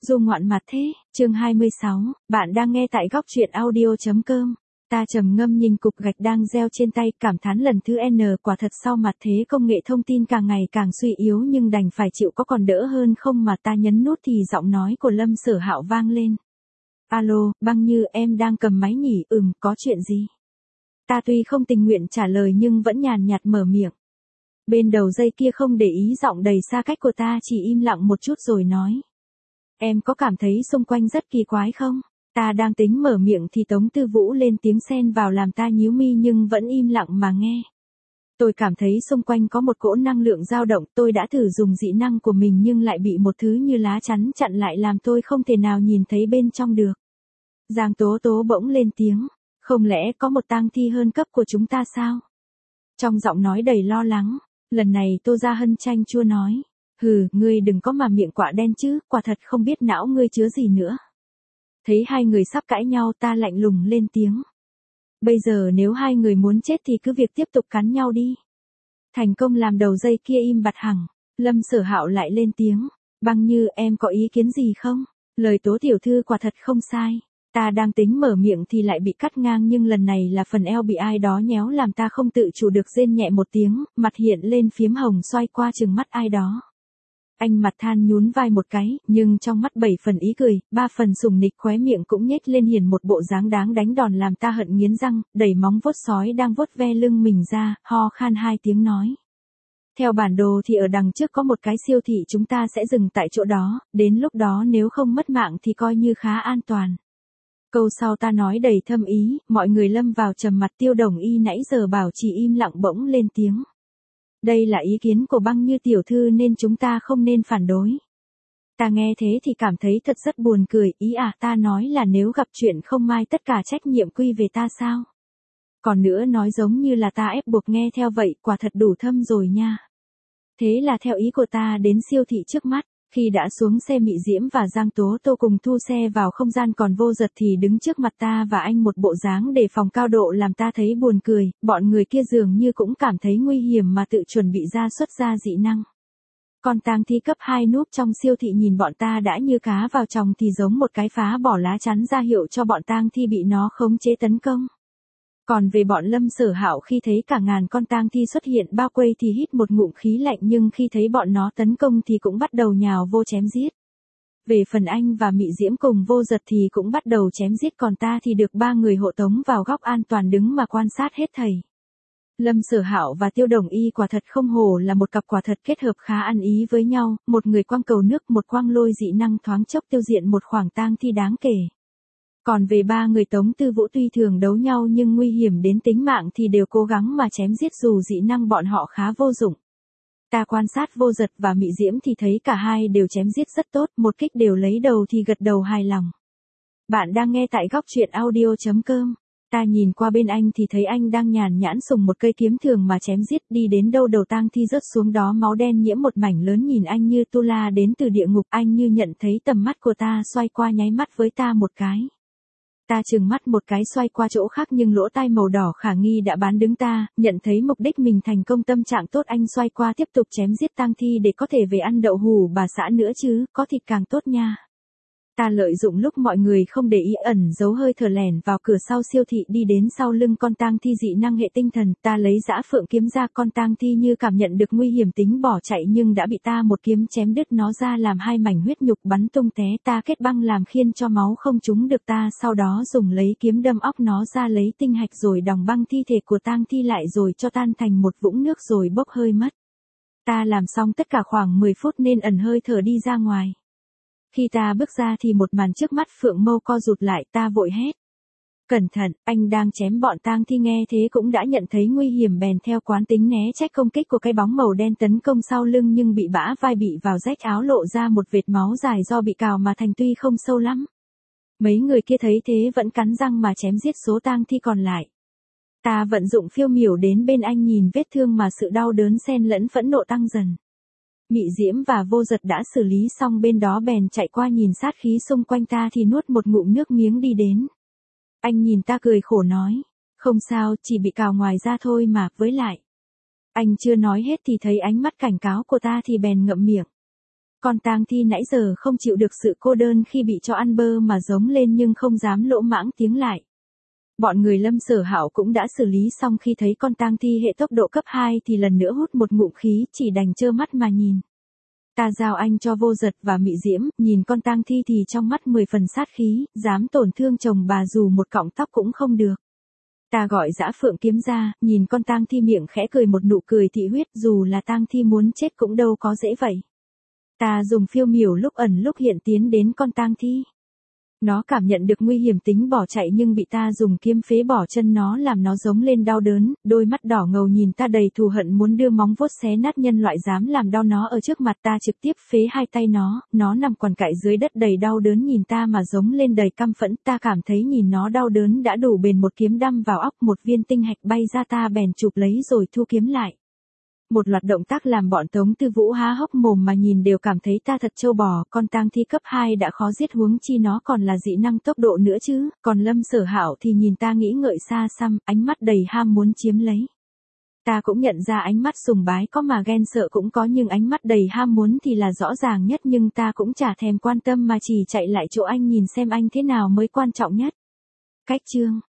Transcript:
Du ngoạn mặt thế, chương 26, bạn đang nghe tại góc truyện audio.com. Ta trầm ngâm nhìn cục gạch đang gieo trên tay, cảm thán lần thứ N, quả thật sau mặt thế công nghệ thông tin càng ngày càng suy yếu nhưng đành phải chịu, có còn đỡ hơn không mà ta nhấn nút thì giọng nói của Lâm Sở Hạo vang lên. Alo, Băng Như, em đang cầm máy nhỉ? Có chuyện gì? Ta tuy không tình nguyện trả lời nhưng vẫn nhàn nhạt mở miệng. Bên đầu dây kia không để ý giọng đầy xa cách của ta, chỉ im lặng một chút rồi nói. Em có cảm thấy xung quanh rất kỳ quái không? Ta đang tính mở miệng thì Tống Tư Vũ lên tiếng xen vào làm ta nhíu mi nhưng vẫn im lặng mà nghe. Tôi cảm thấy xung quanh có một cỗ năng lượng dao động, tôi đã thử dùng dị năng của mình nhưng lại bị một thứ như lá chắn chặn lại làm tôi không thể nào nhìn thấy bên trong được. Giang Tố Tố bỗng lên tiếng, không lẽ có một tang thi hơn cấp của chúng ta sao? Trong giọng nói đầy lo lắng, lần này Tô Gia Hân chanh chua nói. Ngươi đừng có mà miệng quạ đen chứ, quả thật không biết não ngươi chứa gì nữa. Thấy hai người sắp cãi nhau ta lạnh lùng lên tiếng. Bây giờ nếu hai người muốn chết thì cứ việc tiếp tục cắn nhau đi. Thành công làm đầu dây kia im bặt hẳn, Lâm Sở Hạo lại lên tiếng. Băng Như, em có ý kiến gì không? Lời Tố tiểu thư quả thật không sai. Ta đang tính mở miệng thì lại bị cắt ngang nhưng lần này là phần eo bị ai đó nhéo làm ta không tự chủ được rên nhẹ một tiếng, mặt hiện lên phiếm hồng xoay qua chừng mắt ai đó. Anh mặt than nhún vai một cái, nhưng trong mắt 7 phần ý cười, 3 phần sùng nịch, khóe miệng cũng nhếch lên hiền một bộ dáng đáng đánh đòn làm ta hận nghiến răng, đẩy móng vuốt sói đang vuốt ve lưng mình ra, ho khan 2 tiếng nói. Theo bản đồ thì ở đằng trước có một cái siêu thị, chúng ta sẽ dừng tại chỗ đó, đến lúc đó nếu không mất mạng thì coi như khá an toàn. Câu sau ta nói đầy thâm ý, mọi người lâm vào trầm mặc. Tiêu Đồng Y nãy giờ bảo chỉ im lặng bỗng lên tiếng. Đây là ý kiến của Băng Như tiểu thư nên chúng ta không nên phản đối. Ta nghe thế thì cảm thấy thật rất buồn cười, ta nói là nếu gặp chuyện không may tất cả trách nhiệm quy về ta sao? Còn nữa nói giống như là ta ép buộc nghe theo vậy, quả thật đủ thâm rồi nha. Thế là theo ý của ta đến siêu thị trước mắt. Khi đã xuống xe, Mị Diễm và Giang Tố Tô cùng thu xe vào không gian, còn Vô Giật thì đứng trước mặt ta và anh một bộ dáng đề phòng cao độ làm ta thấy buồn cười, bọn người kia dường như cũng cảm thấy nguy hiểm mà tự chuẩn bị ra xuất ra dị năng. Còn tang thi cấp 2 núp trong siêu thị nhìn bọn ta đã như cá vào chồng thì giống một cái phá bỏ lá chắn ra hiệu cho bọn tang thi bị nó khống chế tấn công. Còn về bọn Lâm Sở Hạo, khi thấy cả ngàn con tang thi xuất hiện bao quây thì hít một ngụm khí lạnh, nhưng khi thấy bọn nó tấn công thì cũng bắt đầu nhào vô chém giết. Về phần anh và Mị Diễm cùng Vô Giật thì cũng bắt đầu chém giết, còn ta thì được 3 người hộ tống vào góc an toàn đứng mà quan sát hết thảy. Lâm Sở Hạo và Tiêu Đồng Y quả thật không hổ là một cặp quả thật kết hợp khá ăn ý với nhau, một người quăng cầu nước, một quăng lôi dị năng thoáng chốc tiêu diệt một khoảng tang thi đáng kể. Còn về 3 người Tống Tư Vũ tuy thường đấu nhau nhưng nguy hiểm đến tính mạng thì đều cố gắng mà chém giết dù dị năng bọn họ khá vô dụng. Ta quan sát Vô Giật và Mị Diễm thì thấy cả hai đều chém giết rất tốt, một kích đều lấy đầu thì gật đầu hài lòng. Bạn đang nghe tại góc truyện audio.com. Ta nhìn qua bên anh thì thấy anh đang nhàn nhãn sùng một cây kiếm thường mà chém giết, đi đến đâu đầu tang thi rớt xuống đó máu đen nhiễm một mảnh lớn, nhìn anh như tu la đến từ địa ngục. Anh như nhận thấy tầm mắt của ta, xoay qua nháy mắt với ta một cái. Ta trừng mắt một cái xoay qua chỗ khác nhưng lỗ tai màu đỏ khả nghi đã bán đứng ta, nhận thấy mục đích mình thành công, tâm trạng tốt, anh xoay qua tiếp tục chém giết tang thi để có thể về ăn đậu hủ bà xã nữa chứ, có thịt càng tốt nha. Ta lợi dụng lúc mọi người không để ý ẩn giấu hơi thở lẻn vào cửa sau siêu thị, đi đến sau lưng con tang thi dị năng hệ tinh thần, ta lấy Dã Phượng kiếm ra, con tang thi như cảm nhận được nguy hiểm tính bỏ chạy nhưng đã bị ta một kiếm chém đứt nó ra làm 2 mảnh, huyết nhục bắn tung té. Ta kết băng làm khiên cho máu không trúng được ta, sau đó dùng lấy kiếm đâm óc nó ra, lấy tinh hạch rồi đòng băng thi thể của tang thi lại rồi cho tan thành một vũng nước rồi bốc hơi mất. Ta làm xong tất cả khoảng 10 phút nên ẩn hơi thở đi ra ngoài. Khi ta bước ra thì một màn trước mắt Phượng Mâu co rụt lại, ta vội hét. Cẩn thận, anh đang chém bọn tang thi, nghe thế cũng đã nhận thấy nguy hiểm bèn theo quán tính né trách công kích của cái bóng màu đen tấn công sau lưng, nhưng bị bã vai bị vào rách áo, lộ ra một vệt máu dài do bị cào mà thành, tuy không sâu lắm. Mấy người kia thấy thế vẫn cắn răng mà chém giết số tang thi còn lại. Ta vận dụng phiêu miểu đến bên anh, nhìn vết thương mà sự đau đớn xen lẫn phẫn nộ tăng dần. Mị Diễm và Vô Giật đã xử lý xong bên đó bèn chạy qua nhìn sát khí xung quanh ta thì nuốt một ngụm nước miếng đi đến. Anh nhìn ta cười khổ nói, không sao, chỉ bị cào ngoài da thôi mà, với lại. Anh chưa nói hết thì thấy ánh mắt cảnh cáo của ta thì bèn ngậm miệng. con tang thi nãy giờ không chịu được sự cô đơn khi bị cho ăn bơ mà giống lên nhưng không dám lỗ mãng tiếng lại. Bọn người Lâm Sở Hạo cũng đã xử lý xong khi thấy con tang thi hệ tốc độ cấp 2 thì lần nữa hút một ngụm khí, chỉ đành trơ mắt mà nhìn. Ta giao anh cho Vô Giật và Mị Diễm, nhìn con tang thi thì trong mắt 10 phần sát khí, dám tổn thương chồng bà dù một cọng tóc cũng không được. Ta gọi Dã Phượng Kiếm ra, nhìn con tang thi miệng khẽ cười một nụ cười thị huyết, dù là tang thi muốn chết cũng đâu có dễ vậy. Ta dùng phiêu miểu lúc ẩn lúc hiện tiến đến con tang thi. Nó cảm nhận được nguy hiểm tính bỏ chạy nhưng bị ta dùng kiếm phế bỏ chân nó làm nó giống lên đau đớn, đôi mắt đỏ ngầu nhìn ta đầy thù hận muốn đưa móng vuốt xé nát nhân loại dám làm đau nó ở trước mặt ta trực tiếp phế hai tay nó nằm quằn quại dưới đất đầy đau đớn nhìn ta mà giống lên đầy căm phẫn, ta cảm thấy nhìn nó đau đớn đã đủ bền một kiếm đâm vào óc một viên tinh hạch bay ra ta bèn chụp lấy rồi thu kiếm lại. Một loạt động tác làm bọn Tống Tư Vũ há hốc mồm mà nhìn đều cảm thấy ta thật trâu bò, con tang thi cấp 2 đã khó giết huống chi nó còn là dị năng tốc độ nữa chứ, còn Lâm Sở Hạo thì nhìn ta nghĩ ngợi xa xăm, ánh mắt đầy ham muốn chiếm lấy. Ta cũng nhận ra ánh mắt sùng bái có mà ghen sợ cũng có nhưng ánh mắt đầy ham muốn thì là rõ ràng nhất nhưng ta cũng chả thèm quan tâm mà chỉ chạy lại chỗ anh nhìn xem anh thế nào mới quan trọng nhất. Cách chương